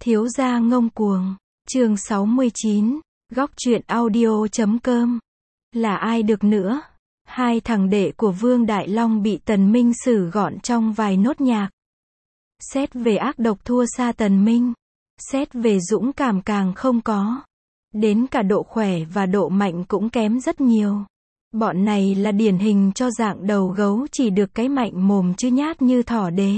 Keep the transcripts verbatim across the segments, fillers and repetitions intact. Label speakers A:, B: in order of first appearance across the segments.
A: Thiếu gia ngông cuồng, chương sáu mươi chín, góc truyện audio chấm com. Là ai được nữa? Hai thằng đệ của Vương Đại Long bị Tần Minh xử gọn trong vài nốt nhạc. Xét về ác độc thua xa Tần Minh. Xét về dũng cảm càng không có. Đến cả độ khỏe và độ mạnh cũng kém rất nhiều. Bọn này là điển hình cho dạng đầu gấu chỉ được cái mạnh mồm chứ nhát như thỏ đế.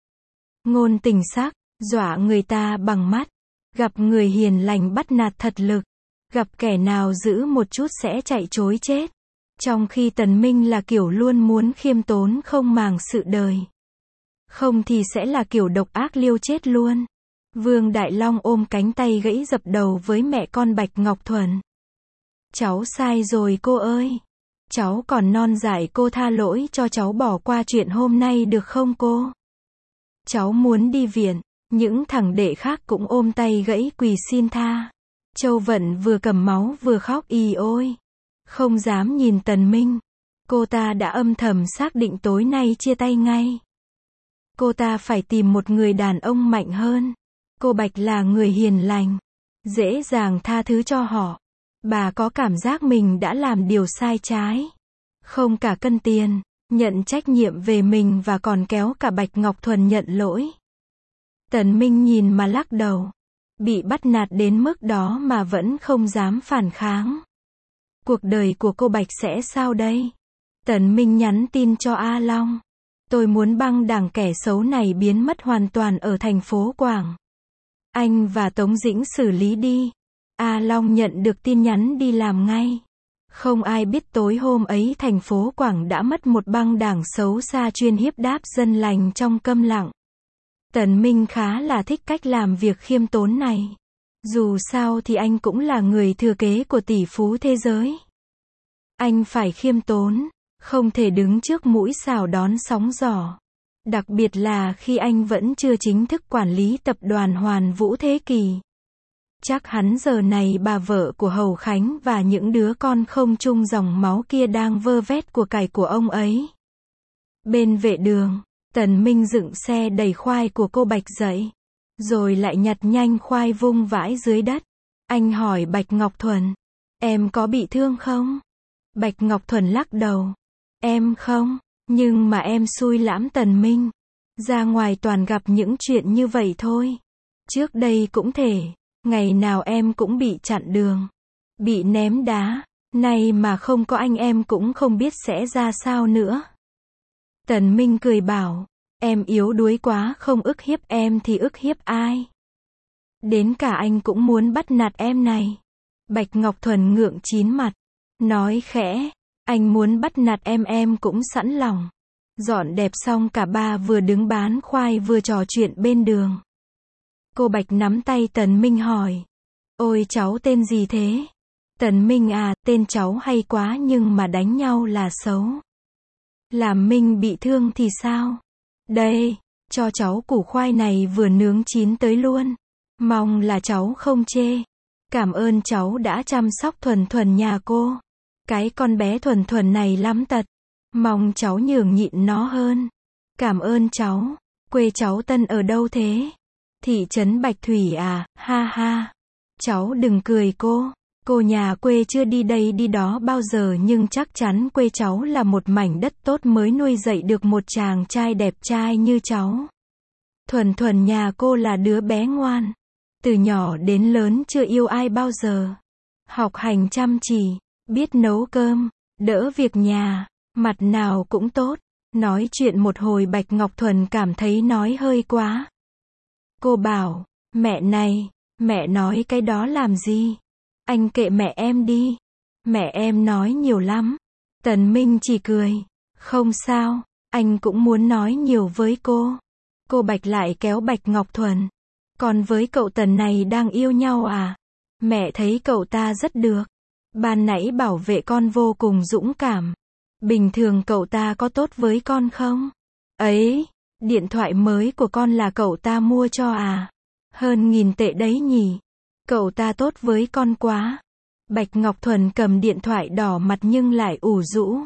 A: Ngôn tình sắc, dọa người ta bằng mắt. Gặp người hiền lành bắt nạt thật lực. Gặp kẻ nào giữ một chút sẽ chạy chối chết. Trong khi Tần Minh là kiểu luôn muốn khiêm tốn không màng sự đời. Không thì sẽ là kiểu độc ác liêu chết luôn. Vương Đại Long ôm cánh tay gãy dập đầu với mẹ con Bạch Ngọc Thuần. Cháu sai rồi cô ơi. Cháu còn non dại, cô tha lỗi cho cháu bỏ qua chuyện hôm nay được không cô? Cháu muốn đi viện. Những thằng đệ khác cũng ôm tay gãy quỳ xin tha. Châu Vận vừa cầm máu vừa khóc ì ôi. Không dám nhìn Tần Minh. Cô ta đã âm thầm xác định tối nay chia tay ngay. Cô ta phải tìm một người đàn ông mạnh hơn. Cô Bạch là người hiền lành. Dễ dàng tha thứ cho họ. Bà có cảm giác mình đã làm điều sai trái. Không cả cân tiền. Nhận trách nhiệm về mình và còn kéo cả Bạch Ngọc Thuần nhận lỗi. Tần Minh nhìn mà lắc đầu. Bị bắt nạt đến mức đó mà vẫn không dám phản kháng. Cuộc đời của cô Bạch sẽ sao đây? Tần Minh nhắn tin cho A Long. Tôi muốn băng đảng kẻ xấu này biến mất hoàn toàn ở thành phố Quảng. Anh và Tống Dĩnh xử lý đi. A Long nhận được tin nhắn đi làm ngay. Không ai biết tối hôm ấy thành phố Quảng đã mất một băng đảng xấu xa chuyên hiếp đáp dân lành trong câm lặng. Tần Minh khá là thích cách làm việc khiêm tốn này. Dù sao thì anh cũng là người thừa kế của tỷ phú thế giới. Anh phải khiêm tốn, không thể đứng trước mũi xào đón sóng gió. Đặc biệt là khi anh vẫn chưa chính thức quản lý tập đoàn Hoàn Vũ Thế Kỷ. Chắc hắn giờ này bà vợ của Hầu Khánh và những đứa con không chung dòng máu kia đang vơ vét của cải của ông ấy. Bên vệ đường, Tần Minh dựng xe đẩy khoai của cô Bạch dậy. Rồi lại nhặt nhanh khoai vung vãi dưới đất. Anh hỏi Bạch Ngọc Thuần. Em có bị thương không? Bạch Ngọc Thuần lắc đầu. Em không, nhưng mà em xui lắm Tần Minh. Ra ngoài toàn gặp những chuyện như vậy thôi. Trước đây cũng thể, ngày nào em cũng bị chặn đường. Bị ném đá, nay mà không có anh em cũng không biết sẽ ra sao nữa. Tần Minh cười bảo. Em yếu đuối quá, không ức hiếp em thì ức hiếp ai? Đến cả anh cũng muốn bắt nạt em này. Bạch Ngọc Thuần ngượng chín mặt. Nói khẽ. Anh muốn bắt nạt em em cũng sẵn lòng. Dọn dẹp xong cả ba vừa đứng bán khoai vừa trò chuyện bên đường. Cô Bạch nắm tay Tần Minh hỏi. Ôi cháu tên gì thế? Tần Minh à, tên cháu hay quá nhưng mà đánh nhau là xấu. Làm Minh bị thương thì sao? Đây, cho cháu củ khoai này vừa nướng chín tới luôn. Mong là cháu không chê. Cảm ơn cháu đã chăm sóc Thuần Thuần nhà cô. Cái con bé Thuần Thuần này lắm tật. Mong cháu nhường nhịn nó hơn. Cảm ơn cháu. Quê cháu Tân ở đâu thế? Thị trấn Bạch Thủy à, ha ha. Cháu đừng cười cô. Cô nhà quê chưa đi đây đi đó bao giờ nhưng chắc chắn quê cháu là một mảnh đất tốt mới nuôi dạy được một chàng trai đẹp trai như cháu. Thuần Thuần nhà cô là đứa bé ngoan. Từ nhỏ đến lớn chưa yêu ai bao giờ. Học hành chăm chỉ, biết nấu cơm, đỡ việc nhà, mặt nào cũng tốt. Nói chuyện một hồi Bạch Ngọc Thuần cảm thấy nói hơi quá. Cô bảo, mẹ này, mẹ nói cái đó làm gì? Anh kệ mẹ em đi. Mẹ em nói nhiều lắm. Tần Minh chỉ cười. Không sao, anh cũng muốn nói nhiều với cô. Cô Bạch lại kéo Bạch Ngọc Thuần. Còn với cậu Tần này đang yêu nhau à? Mẹ thấy cậu ta rất được. Ban nãy bảo vệ con vô cùng dũng cảm. Bình thường cậu ta có tốt với con không? Ấy, điện thoại mới của con là cậu ta mua cho à? Hơn nghìn tệ đấy nhỉ? Cậu ta tốt với con quá. Bạch Ngọc Thuần cầm điện thoại đỏ mặt nhưng lại ủ rũ.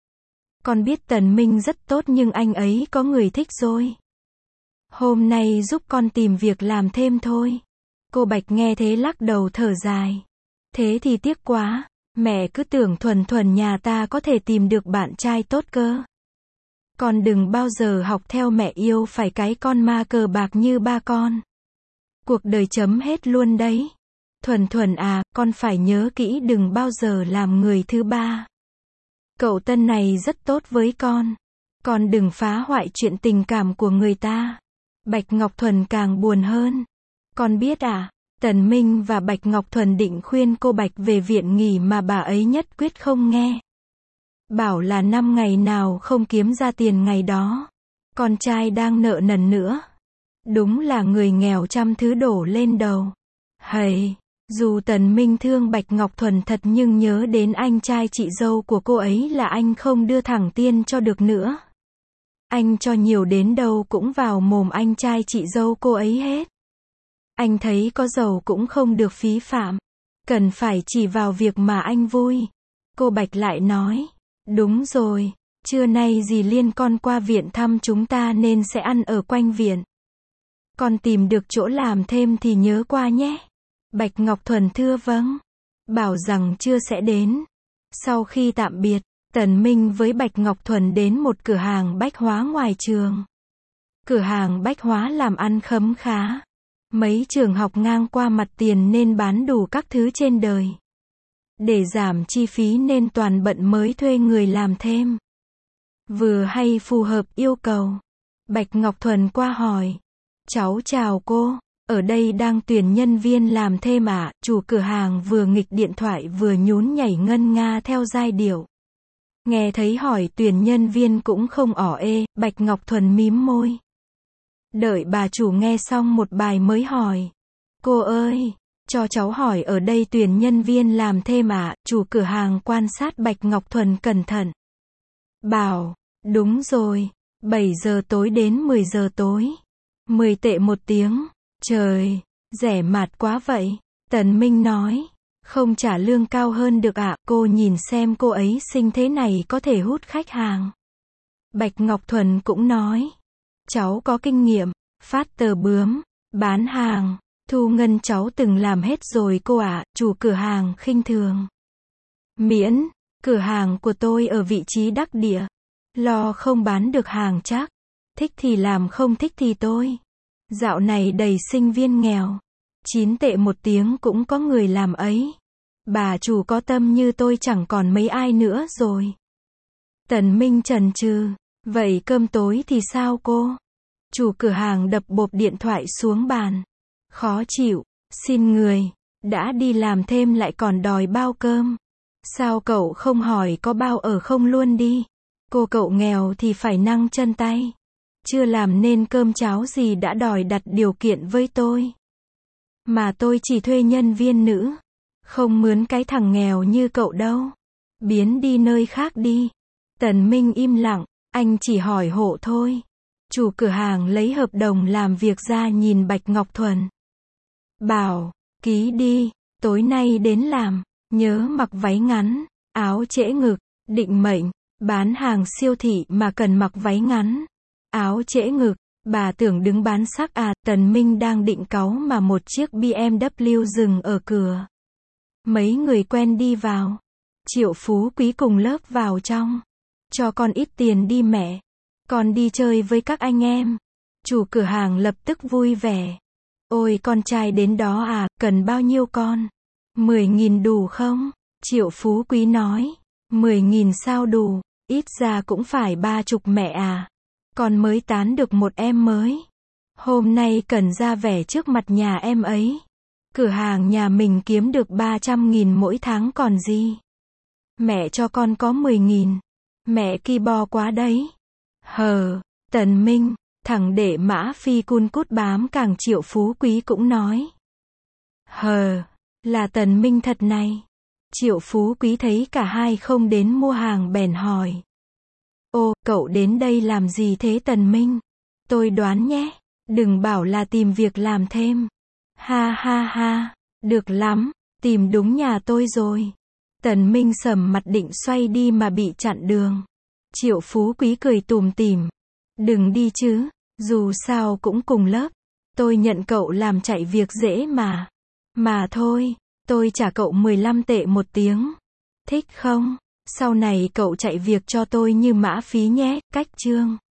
A: Con biết Tần Minh rất tốt nhưng anh ấy có người thích rồi. Hôm nay giúp con tìm việc làm thêm thôi. Cô Bạch nghe thế lắc đầu thở dài. Thế thì tiếc quá, mẹ cứ tưởng thuần thuần nhà ta có thể tìm được bạn trai tốt cơ. Con đừng bao giờ học theo mẹ yêu phải cái con ma cờ bạc như ba con. Cuộc đời chấm hết luôn đấy. Thuần thuần à, con phải nhớ kỹ đừng bao giờ làm người thứ ba. Cậu Tân này rất tốt với con. Con đừng phá hoại chuyện tình cảm của người ta. Bạch Ngọc Thuần càng buồn hơn. Con biết à, Tần Minh và Bạch Ngọc Thuần định khuyên cô Bạch về viện nghỉ mà bà ấy nhất quyết không nghe. Bảo là năm ngày nào không kiếm ra tiền ngày đó. Con trai đang nợ nần nữa. Đúng là người nghèo trăm thứ đổ lên đầu. Hầy, dù Tần Minh thương Bạch Ngọc Thuần thật nhưng nhớ đến anh trai chị dâu của cô ấy là anh không đưa thẳng tiền cho được nữa. Anh cho nhiều đến đâu cũng vào mồm anh trai chị dâu cô ấy hết. Anh thấy có giàu cũng không được phí phạm. Cần phải chỉ vào việc mà anh vui. Cô Bạch lại nói. Đúng rồi, trưa nay dì Liên con qua viện thăm chúng ta nên sẽ ăn ở quanh viện. Con tìm được chỗ làm thêm thì nhớ qua nhé. Bạch Ngọc Thuần thưa vâng. Bảo rằng trưa sẽ đến. Sau khi tạm biệt, Tần Minh với Bạch Ngọc Thuần đến một cửa hàng bách hóa ngoài trường. Cửa hàng bách hóa làm ăn khấm khá. Mấy trường học ngang qua mặt tiền nên bán đủ các thứ trên đời. Để giảm chi phí nên toàn bận mới thuê người làm thêm. Vừa hay phù hợp yêu cầu. Bạch Ngọc Thuần qua hỏi. Cháu chào cô, ở đây đang tuyển nhân viên làm thêm ạ. À? Chủ cửa hàng vừa nghịch điện thoại vừa nhún nhảy ngân nga theo giai điệu. Nghe thấy hỏi tuyển nhân viên cũng không ỏ ê, Bạch Ngọc Thuần mím môi. Đợi bà chủ nghe xong một bài mới hỏi. Cô ơi, cho cháu hỏi ở đây tuyển nhân viên làm thêm à? Chủ cửa hàng quan sát Bạch Ngọc Thuần cẩn thận. Bảo, đúng rồi, bảy giờ tối đến mười giờ tối. mười tệ một tiếng. Trời, rẻ mạt quá vậy. Tần Minh nói. Không trả lương cao hơn được ạ. À? Cô nhìn xem cô ấy xinh thế này có thể hút khách hàng. Bạch Ngọc Thuần cũng nói. Cháu có kinh nghiệm, phát tờ bướm, bán hàng, thu ngân cháu từng làm hết rồi cô ạ. À? Chủ cửa hàng khinh thường. Miễn, cửa hàng của tôi ở vị trí đắc địa. Lo không bán được hàng chắc. Thích thì làm không thích thì tôi. Dạo này đầy sinh viên nghèo. chín tệ một tiếng cũng có người làm ấy. Bà chủ có tâm như tôi chẳng còn mấy ai nữa rồi. Tần Minh chần chừ. Vậy cơm tối thì sao cô? Chủ cửa hàng đập bộp điện thoại xuống bàn. Khó chịu. Xin người. Đã đi làm thêm lại còn đòi bao cơm. Sao cậu không hỏi có bao ở không luôn đi? Cô cậu nghèo thì phải năng chân tay. Chưa làm nên cơm cháo gì đã đòi đặt điều kiện với tôi. Mà tôi chỉ thuê nhân viên nữ. Không mướn cái thằng nghèo như cậu đâu. Biến đi nơi khác đi. Tần Minh im lặng. Anh chỉ hỏi hộ thôi. Chủ cửa hàng lấy hợp đồng làm việc ra nhìn Bạch Ngọc Thuần. Bảo, ký đi. Tối nay đến làm. Nhớ mặc váy ngắn. Áo trễ ngực. Định mệnh. Bán hàng siêu thị mà cần mặc váy ngắn. Áo trễ ngực, bà tưởng đứng bán sắc à? Tần Minh đang định cáu mà một chiếc B M W dừng ở cửa. Mấy người quen đi vào. Triệu Phú Quý cùng lớp vào trong. Cho con ít tiền đi mẹ. Con đi chơi với các anh em. Chủ cửa hàng lập tức vui vẻ. Ôi con trai đến đó à, cần bao nhiêu con? Mười nghìn đủ không? Triệu Phú Quý nói. Mười nghìn sao đủ, ít ra cũng phải ba chục mẹ à. Con mới tán được một em mới. Hôm nay cần ra vẻ trước mặt nhà em ấy. Cửa hàng nhà mình kiếm được ba trăm nghìn mỗi tháng còn gì. Mẹ cho con có mười nghìn. Mẹ ki bo quá đấy. Hờ, Tần Minh, thằng đệ Mã Phi cun cút bám càng. Triệu Phú Quý cũng nói. Hờ, là Tần Minh thật này. Triệu Phú Quý thấy cả hai không đến mua hàng bèn hỏi. Ô, cậu đến đây làm gì thế Tần Minh? Tôi đoán nhé, đừng bảo là tìm việc làm thêm. Ha ha ha, được lắm, tìm đúng nhà tôi rồi. Tần Minh sầm mặt định xoay đi mà bị chặn đường. Triệu Phú Quý cười tủm tỉm. Đừng đi chứ, dù sao cũng cùng lớp. Tôi nhận cậu làm chạy việc dễ mà. Mà thôi, tôi trả cậu mười lăm tệ một tiếng. Thích không? Sau này cậu chạy việc cho tôi như mã phí nhé, cách chương.